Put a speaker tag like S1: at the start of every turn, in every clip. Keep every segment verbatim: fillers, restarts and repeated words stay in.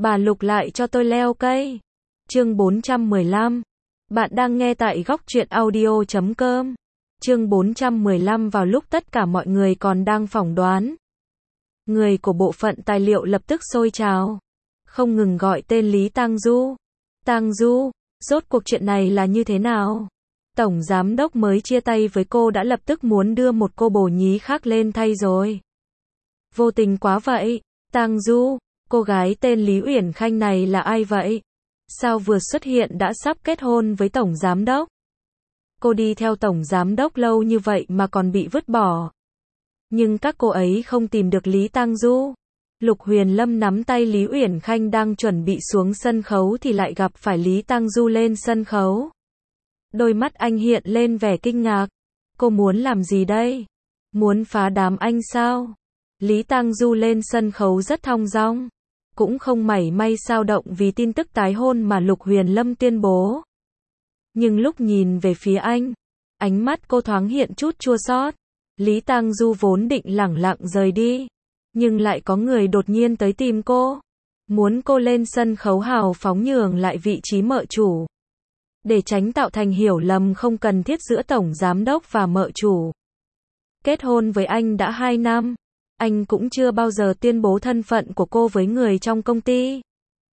S1: Bà Lục lại cho tôi leo cây. Chương bốn trăm mười lăm. Bạn đang nghe tại góc truyện audio chấm com. Chương bốn trăm mười lăm. Vào lúc tất cả mọi người còn đang phỏng đoán, người của bộ phận tài liệu lập tức sôi trào, không ngừng gọi tên Lý Tang Du. Tang Du, rốt cuộc chuyện này là như thế nào? Tổng giám đốc mới chia tay với cô đã lập tức muốn đưa một cô bồ nhí khác lên thay rồi. Vô tình quá vậy. Tang Du, cô gái tên Lý Uyển Khanh này là ai vậy? Sao vừa xuất hiện đã sắp kết hôn với tổng giám đốc? Cô đi theo tổng giám đốc lâu như vậy mà còn bị vứt bỏ. Nhưng các cô ấy không tìm được Lý Tang Du. Lục Huyền Lâm nắm tay Lý Uyển Khanh đang chuẩn bị xuống sân khấu thì lại gặp phải Lý Tang Du lên sân khấu. Đôi mắt anh hiện lên vẻ kinh ngạc. Cô muốn làm gì đây? Muốn phá đám anh sao? Lý Tang Du lên sân khấu rất thong dong, cũng không mảy may xao động vì tin tức tái hôn mà Lục Huyền Lâm tuyên bố. Nhưng lúc nhìn về phía anh, ánh mắt cô thoáng hiện chút chua xót. Lý Tang Du vốn định lẳng lặng rời đi, nhưng lại có người đột nhiên tới tìm cô, muốn cô lên sân khấu hào phóng nhường lại vị trí mợ chủ, để tránh tạo thành hiểu lầm không cần thiết giữa tổng giám đốc và mợ chủ. Kết hôn với anh đã hai năm, anh cũng chưa bao giờ tuyên bố thân phận của cô với người trong công ty.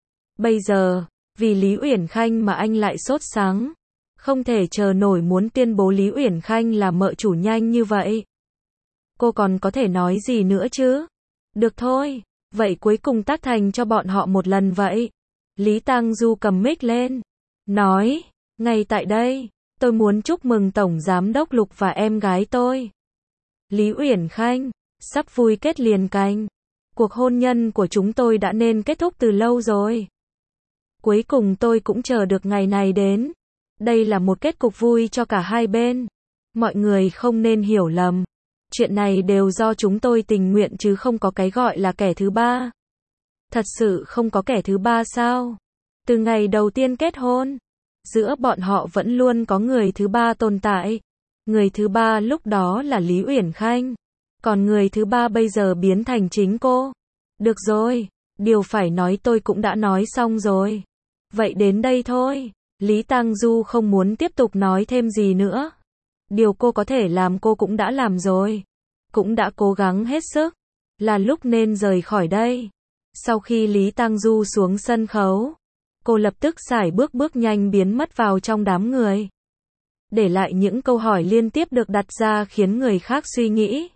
S1: Bây giờ, vì Lý Uyển Khanh mà anh lại sốt sắng, không thể chờ nổi muốn tuyên bố Lý Uyển Khanh là mợ chủ nhanh như vậy. Cô còn có thể nói gì nữa chứ? Được thôi, vậy cuối cùng tác thành cho bọn họ một lần vậy. Lý Tang Du cầm mic lên, nói, ngay tại đây, tôi muốn chúc mừng tổng giám đốc Lục và em gái tôi, Lý Uyển Khanh, sắp vui kết liền cành. Cuộc hôn nhân của chúng tôi đã nên kết thúc từ lâu rồi. Cuối cùng tôi cũng chờ được ngày này đến. Đây là một kết cục vui cho cả hai bên. Mọi người không nên hiểu lầm. Chuyện này đều do chúng tôi tình nguyện chứ không có cái gọi là kẻ thứ ba. Thật sự không có kẻ thứ ba sao? Từ ngày đầu tiên kết hôn, giữa bọn họ vẫn luôn có người thứ ba tồn tại. Người thứ ba lúc đó là Lý Uyển Khanh. Còn người thứ ba bây giờ biến thành chính cô. Được rồi, điều phải nói tôi cũng đã nói xong rồi. Vậy đến đây thôi. Lý Tang Du không muốn tiếp tục nói thêm gì nữa. Điều cô có thể làm cô cũng đã làm rồi. Cũng đã cố gắng hết sức. Là lúc nên rời khỏi đây. Sau khi Lý Tang Du xuống sân khấu, cô lập tức sải bước bước nhanh biến mất vào trong đám người, để lại những câu hỏi liên tiếp được đặt ra khiến người khác suy nghĩ.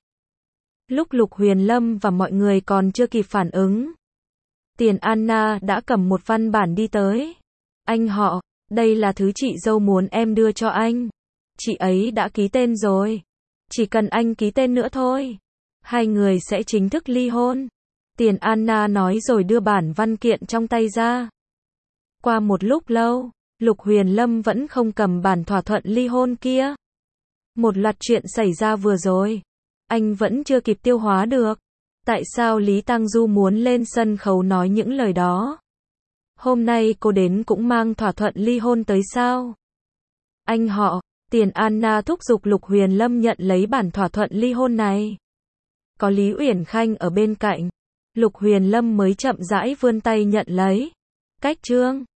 S1: Lúc Lục Huyền Lâm và mọi người còn chưa kịp phản ứng, Tiền Anna đã cầm một văn bản đi tới. Anh họ, đây là thứ chị dâu muốn em đưa cho anh. Chị ấy đã ký tên rồi. Chỉ cần anh ký tên nữa thôi, hai người sẽ chính thức ly hôn. Tiền Anna nói rồi đưa bản văn kiện trong tay ra. Qua một lúc lâu, Lục Huyền Lâm vẫn không cầm bản thỏa thuận ly hôn kia. Một loạt chuyện xảy ra vừa rồi, anh vẫn chưa kịp tiêu hóa được. Tại sao Lý Tang Du muốn lên sân khấu nói những lời đó? Hôm nay cô đến cũng mang thỏa thuận ly hôn tới sao? Anh họ, Tiền Anna thúc giục Lục Huyền Lâm nhận lấy bản thỏa thuận ly hôn này. Có Lý Uyển Khanh ở bên cạnh, Lục Huyền Lâm mới chậm rãi vươn tay nhận lấy. Cách chương